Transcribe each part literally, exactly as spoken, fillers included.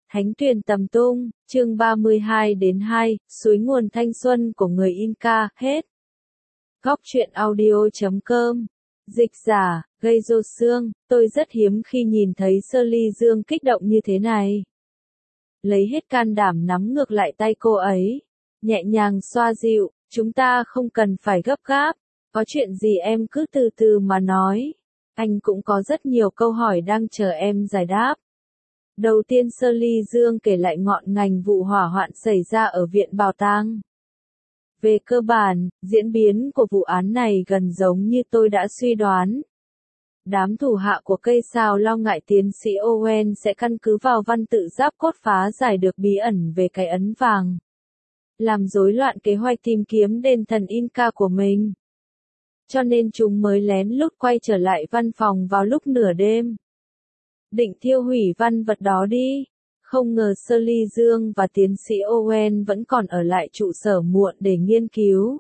Thánh Tuyền Tầm Tung, chương ba mươi hai đến hai, suối nguồn thanh xuân của người Inca, hết. Góc truyện audio chấm com. Dịch giả, gây rô xương, tôi rất hiếm khi nhìn thấy Sơ Ly Dương kích động như thế này. Lấy hết can đảm nắm ngược lại tay cô ấy, nhẹ nhàng xoa dịu, chúng ta không cần phải gấp gáp, có chuyện gì em cứ từ từ mà nói. Anh cũng có rất nhiều câu hỏi đang chờ em giải đáp. Đầu tiên Sơ Ly Dương kể lại ngọn ngành vụ hỏa hoạn xảy ra ở viện bảo tàng. Về cơ bản, diễn biến của vụ án này gần giống như tôi đã suy đoán. Đám thủ hạ của cây sao lo ngại tiến sĩ Owen sẽ căn cứ vào văn tự giáp cốt phá giải được bí ẩn về cái ấn vàng, làm rối loạn kế hoạch tìm kiếm đền thần Inca của mình. Cho nên chúng mới lén lút quay trở lại văn phòng vào lúc nửa đêm. Định thiêu hủy văn vật đó đi. Không ngờ Sơ Ly Dương và tiến sĩ Owen vẫn còn ở lại trụ sở muộn để nghiên cứu.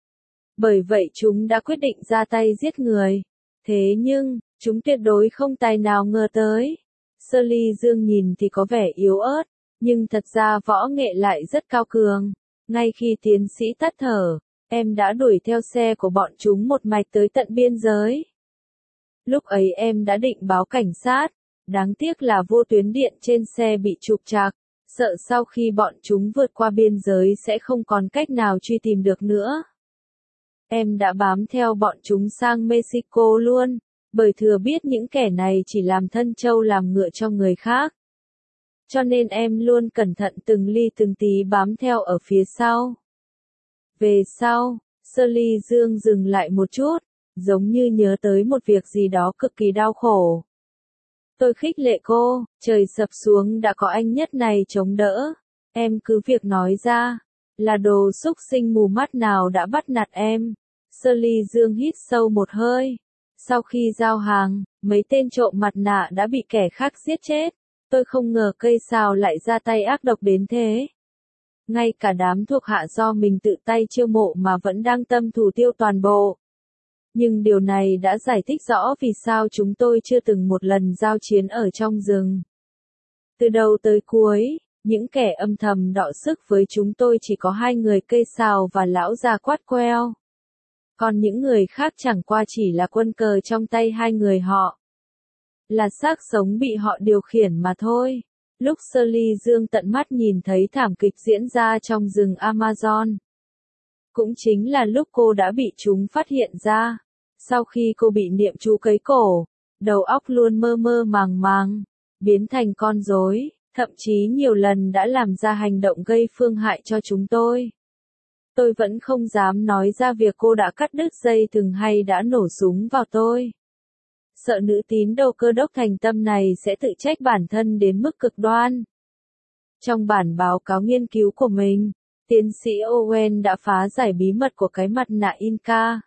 Bởi vậy chúng đã quyết định ra tay giết người. Thế nhưng, chúng tuyệt đối không tài nào ngờ tới. Sơ Ly Dương nhìn thì có vẻ yếu ớt, nhưng thật ra võ nghệ lại rất cao cường. Ngay khi tiến sĩ tắt thở, em đã đuổi theo xe của bọn chúng một mạch tới tận biên giới. Lúc ấy em đã định báo cảnh sát. Đáng tiếc là vô tuyến điện trên xe bị trục trặc, sợ sau khi bọn chúng vượt qua biên giới sẽ không còn cách nào truy tìm được nữa. Em đã bám theo bọn chúng sang Mexico luôn, bởi thừa biết những kẻ này chỉ làm thân trâu làm ngựa cho người khác. Cho nên em luôn cẩn thận từng ly từng tí bám theo ở phía sau. Về sau, Sơ Ly Dương dừng lại một chút, giống như nhớ tới một việc gì đó cực kỳ đau khổ. Tôi khích lệ cô, trời sập xuống đã có anh nhất này chống đỡ. Em cứ việc nói ra, là đồ xúc sinh mù mắt nào đã bắt nạt em. Sơ Ly Dương hít sâu một hơi. Sau khi giao hàng, mấy tên trộm mặt nạ đã bị kẻ khác giết chết. Tôi không ngờ cây sao lại ra tay ác độc đến thế. Ngay cả đám thuộc hạ do mình tự tay chiêu mộ mà vẫn đang tâm thủ tiêu toàn bộ. Nhưng điều này đã giải thích rõ vì sao chúng tôi chưa từng một lần giao chiến ở trong rừng. Từ đầu tới cuối, những kẻ âm thầm đọ sức với chúng tôi chỉ có hai người cây sào và lão già quát queo. Còn những người khác chẳng qua chỉ là quân cờ trong tay hai người họ. Là xác sống bị họ điều khiển mà thôi. Lúc Sơ Ly Dương tận mắt nhìn thấy thảm kịch diễn ra trong rừng Amazon. Cũng chính là lúc cô đã bị chúng phát hiện ra. Sau khi cô bị niệm chú cấy cổ, đầu óc luôn mơ mơ màng màng, biến thành con rối, thậm chí nhiều lần đã làm ra hành động gây phương hại cho chúng tôi. Tôi vẫn không dám nói ra việc cô đã cắt đứt dây thừng hay đã nổ súng vào tôi. Sợ nữ tín đồ Cơ đốc thành tâm này sẽ tự trách bản thân đến mức cực đoan. Trong bản báo cáo nghiên cứu của mình, tiến sĩ Owen đã phá giải bí mật của cái mặt nạ Inca.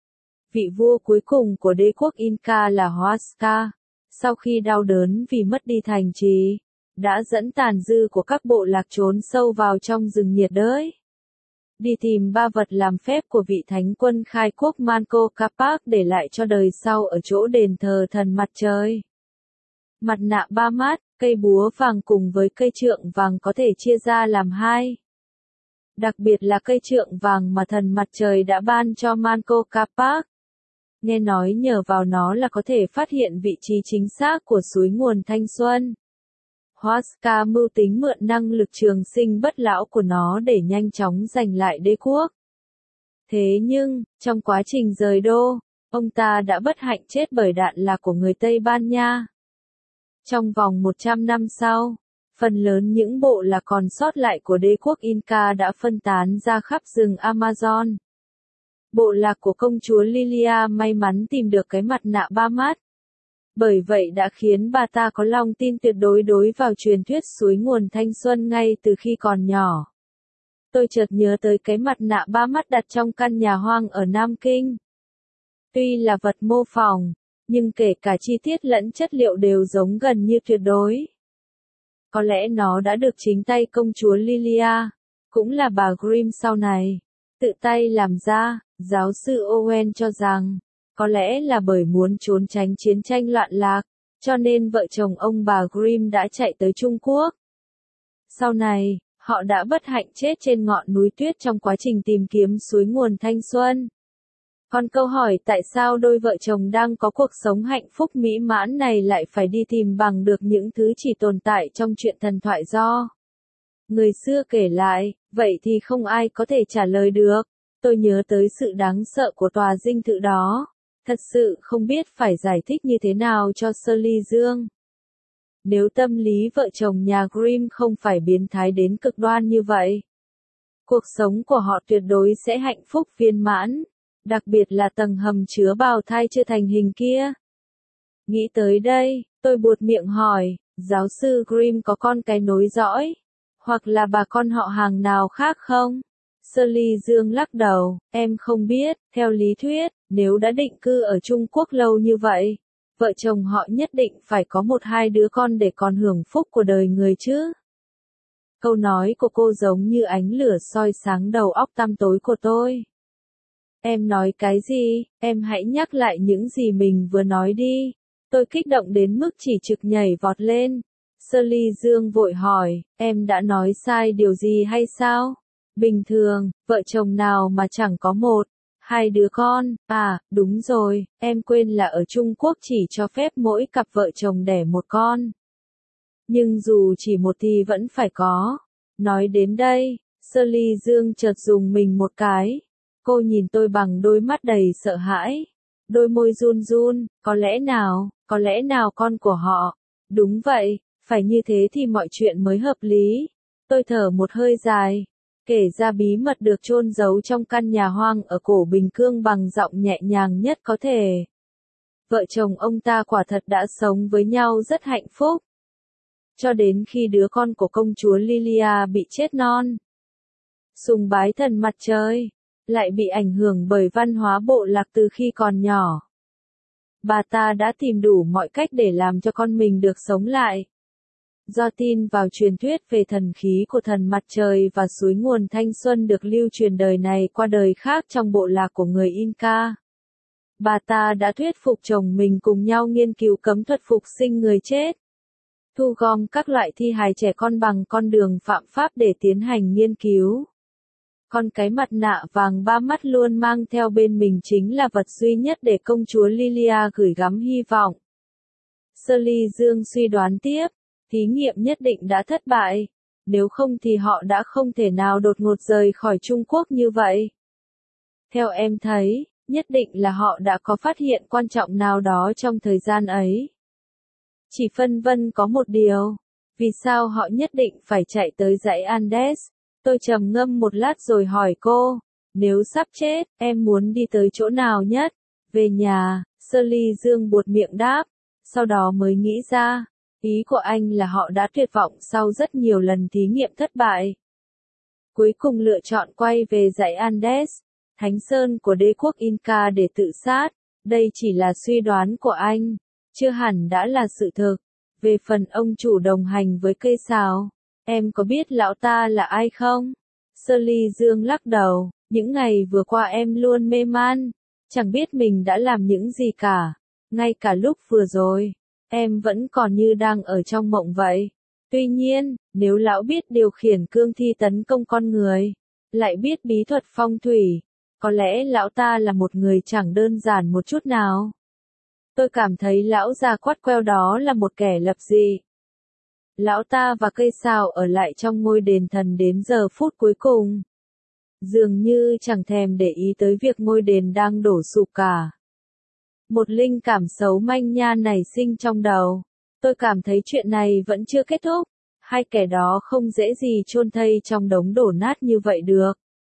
Vị vua cuối cùng của đế quốc Inca là Huasca, sau khi đau đớn vì mất đi thành trì, đã dẫn tàn dư của các bộ lạc trốn sâu vào trong rừng nhiệt đới. Đi tìm ba vật làm phép của vị thánh quân khai quốc Manco Cápac để lại cho đời sau ở chỗ đền thờ thần mặt trời. Mặt nạ ba mát, cây búa vàng cùng với cây trượng vàng có thể chia ra làm hai. Đặc biệt là cây trượng vàng mà thần mặt trời đã ban cho Manco Cápac. Nghe nói nhờ vào nó là có thể phát hiện vị trí chính xác của suối nguồn thanh xuân. Huasca mưu tính mượn năng lực trường sinh bất lão của nó để nhanh chóng giành lại đế quốc. Thế nhưng, trong quá trình rời đô, ông ta đã bất hạnh chết bởi đạn lạc của người Tây Ban Nha. Trong vòng một trăm năm sau, phần lớn những bộ lạc còn sót lại của đế quốc Inca đã phân tán ra khắp rừng Amazon. Bộ lạc của công chúa Lilia may mắn tìm được cái mặt nạ ba mát. Bởi vậy đã khiến bà ta có lòng tin tuyệt đối đối vào truyền thuyết suối nguồn thanh xuân ngay từ khi còn nhỏ. Tôi chợt nhớ tới cái mặt nạ ba mắt đặt trong căn nhà hoang ở Nam Kinh. Tuy là vật mô phỏng, nhưng kể cả chi tiết lẫn chất liệu đều giống gần như tuyệt đối. Có lẽ nó đã được chính tay công chúa Lilia, cũng là bà Grimm sau này, tự tay làm ra. Giáo sư Owen cho rằng, có lẽ là bởi muốn trốn tránh chiến tranh loạn lạc, cho nên vợ chồng ông bà Grimm đã chạy tới Trung Quốc. Sau này, họ đã bất hạnh chết trên ngọn núi tuyết trong quá trình tìm kiếm suối nguồn thanh xuân. Còn câu hỏi tại sao đôi vợ chồng đang có cuộc sống hạnh phúc mỹ mãn này lại phải đi tìm bằng được những thứ chỉ tồn tại trong truyện thần thoại do người xưa kể lại, vậy thì không ai có thể trả lời được. Tôi nhớ tới sự đáng sợ của tòa dinh thự đó. Thật sự không biết phải giải thích như thế nào cho Shirley Dương. Nếu tâm lý vợ chồng nhà Grimm không phải biến thái đến cực đoan như vậy, cuộc sống của họ tuyệt đối sẽ hạnh phúc viên mãn, đặc biệt là tầng hầm chứa bào thai chưa thành hình kia. Nghĩ tới đây, tôi buột miệng hỏi, giáo sư Grimm có con cái nối dõi, hoặc là bà con họ hàng nào khác không? Shirley Dương lắc đầu, em không biết, theo lý thuyết, nếu đã định cư ở Trung Quốc lâu như vậy, vợ chồng họ nhất định phải có một hai đứa con để còn hưởng phúc của đời người chứ. Câu nói của cô giống như ánh lửa soi sáng đầu óc tăm tối của tôi. Em nói cái gì, em hãy nhắc lại những gì mình vừa nói đi. Tôi kích động đến mức chỉ trực nhảy vọt lên. Shirley Dương vội hỏi, em đã nói sai điều gì hay sao? Bình thường, vợ chồng nào mà chẳng có một, hai đứa con, à, đúng rồi, em quên là ở Trung Quốc chỉ cho phép mỗi cặp vợ chồng đẻ một con. Nhưng dù chỉ một thì vẫn phải có. Nói đến đây, Shirley Dương chợt dùng mình một cái. Cô nhìn tôi bằng đôi mắt đầy sợ hãi. Đôi môi run run, có lẽ nào, có lẽ nào con của họ. Đúng vậy, phải như thế thì mọi chuyện mới hợp lý. Tôi thở một hơi dài, kể ra bí mật được chôn giấu trong căn nhà hoang ở cổ Bình Cương bằng giọng nhẹ nhàng nhất có thể. Vợ chồng ông ta quả thật đã sống với nhau rất hạnh phúc. Cho đến khi đứa con của công chúa Lilia bị chết non. Sùng bái thần mặt trời, lại bị ảnh hưởng bởi văn hóa bộ lạc từ khi còn nhỏ. Bà ta đã tìm đủ mọi cách để làm cho con mình được sống lại. Do tin vào truyền thuyết về thần khí của thần mặt trời và suối nguồn thanh xuân được lưu truyền đời này qua đời khác trong bộ lạc của người Inca. Bà ta đã thuyết phục chồng mình cùng nhau nghiên cứu cấm thuật phục sinh người chết. Thu gom các loại thi hài trẻ con bằng con đường phạm pháp để tiến hành nghiên cứu. Con cái mặt nạ vàng ba mắt luôn mang theo bên mình chính là vật duy nhất để công chúa Lilia gửi gắm hy vọng. Shirley Dương suy đoán tiếp, thí nghiệm nhất định đã thất bại, nếu không thì họ đã không thể nào đột ngột rời khỏi Trung Quốc như vậy. Theo em thấy, nhất định là họ đã có phát hiện quan trọng nào đó trong thời gian ấy. Chỉ phân vân có một điều, vì sao họ nhất định phải chạy tới dãy Andes? Tôi trầm ngâm một lát rồi hỏi cô, nếu sắp chết, em muốn đi tới chỗ nào nhất? Về nhà, Shirley Dương buột miệng đáp, sau đó mới nghĩ ra, ý của anh là họ đã tuyệt vọng sau rất nhiều lần thí nghiệm thất bại. Cuối cùng lựa chọn quay về dãy Andes, thánh sơn của đế quốc Inca để tự sát, đây chỉ là suy đoán của anh, chưa hẳn đã là sự thực. Về phần ông chủ đồng hành với cây sào, em có biết lão ta là ai không? Shirley Dương lắc đầu, những ngày vừa qua em luôn mê man, chẳng biết mình đã làm những gì cả, ngay cả lúc vừa rồi, em vẫn còn như đang ở trong mộng vậy. Tuy nhiên, nếu lão biết điều khiển cương thi tấn công con người, lại biết bí thuật phong thủy, có lẽ lão ta là một người chẳng đơn giản một chút nào. Tôi cảm thấy lão già quắt queo đó là một kẻ lập dị. Lão ta và cây sào ở lại trong ngôi đền thần đến giờ phút cuối cùng. Dường như chẳng thèm để ý tới việc ngôi đền đang đổ sụp cả. Một linh cảm xấu manh nha nảy sinh trong đầu. Tôi cảm thấy chuyện này vẫn chưa kết thúc. Hai kẻ đó không dễ gì chôn thây trong đống đổ nát như vậy được.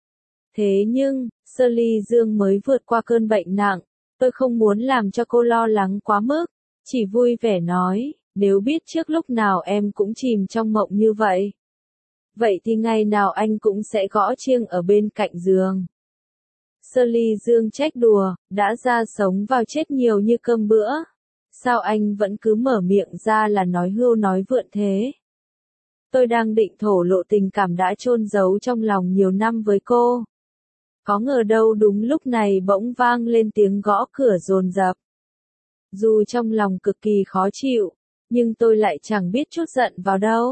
Thế nhưng, Shirley Dương mới vượt qua cơn bệnh nặng. Tôi không muốn làm cho cô lo lắng quá mức. Chỉ vui vẻ nói, nếu biết trước lúc nào em cũng chìm trong mộng như vậy. Vậy thì ngày nào anh cũng sẽ gõ chiêng ở bên cạnh giường. Shirley Dương trách đùa, đã ra sống vào chết nhiều như cơm bữa. Sao anh vẫn cứ mở miệng ra là nói hưu nói vượn thế? Tôi đang định thổ lộ tình cảm đã chôn giấu trong lòng nhiều năm với cô. Có ngờ đâu đúng lúc này bỗng vang lên tiếng gõ cửa dồn dập. Dù trong lòng cực kỳ khó chịu, nhưng tôi lại chẳng biết chút giận vào đâu.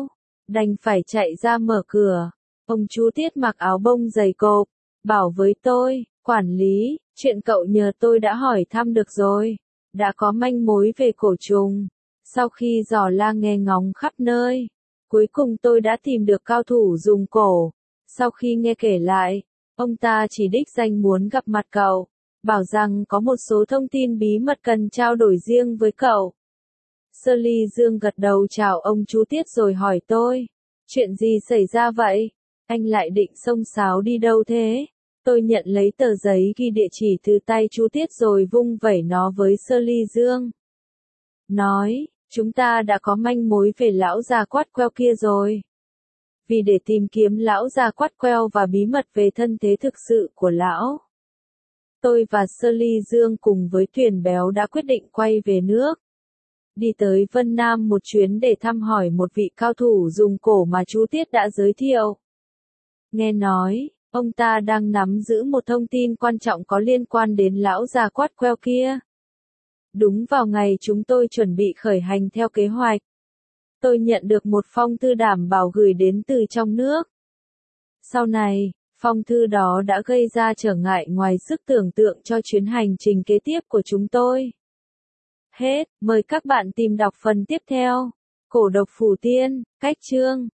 Đành phải chạy ra mở cửa. Ông chú Tiết mặc áo bông dày cộp, bảo với tôi, quản lý, chuyện cậu nhờ tôi đã hỏi thăm được rồi. Đã có manh mối về cổ trùng. Sau khi dò la nghe ngóng khắp nơi, cuối cùng tôi đã tìm được cao thủ dùng cổ. Sau khi nghe kể lại, ông ta chỉ đích danh muốn gặp mặt cậu, bảo rằng có một số thông tin bí mật cần trao đổi riêng với cậu. Sơ Ly Dương gật đầu chào ông chú Tiết rồi hỏi tôi, chuyện gì xảy ra vậy? Anh lại định xông xáo đi đâu thế? Tôi nhận lấy tờ giấy ghi địa chỉ từ tay chú Tiết rồi vung vẩy nó với Sơ Ly Dương. Nói, chúng ta đã có manh mối về lão già quát queo kia rồi. Vì để tìm kiếm lão già quát queo và bí mật về thân thế thực sự của lão, tôi và Sơ Ly Dương cùng với Thuyền Béo đã quyết định quay về nước. Đi tới Vân Nam một chuyến để thăm hỏi một vị cao thủ dùng cổ mà chú Tiết đã giới thiệu. Nghe nói, ông ta đang nắm giữ một thông tin quan trọng có liên quan đến lão già quát queo kia. Đúng vào ngày chúng tôi chuẩn bị khởi hành theo kế hoạch, tôi nhận được một phong thư đảm bảo gửi đến từ trong nước. Sau này, phong thư đó đã gây ra trở ngại ngoài sức tưởng tượng cho chuyến hành trình kế tiếp của chúng tôi. Hết, mời các bạn tìm đọc phần tiếp theo. Cổ độc Phủ Tiên, Cách Chương.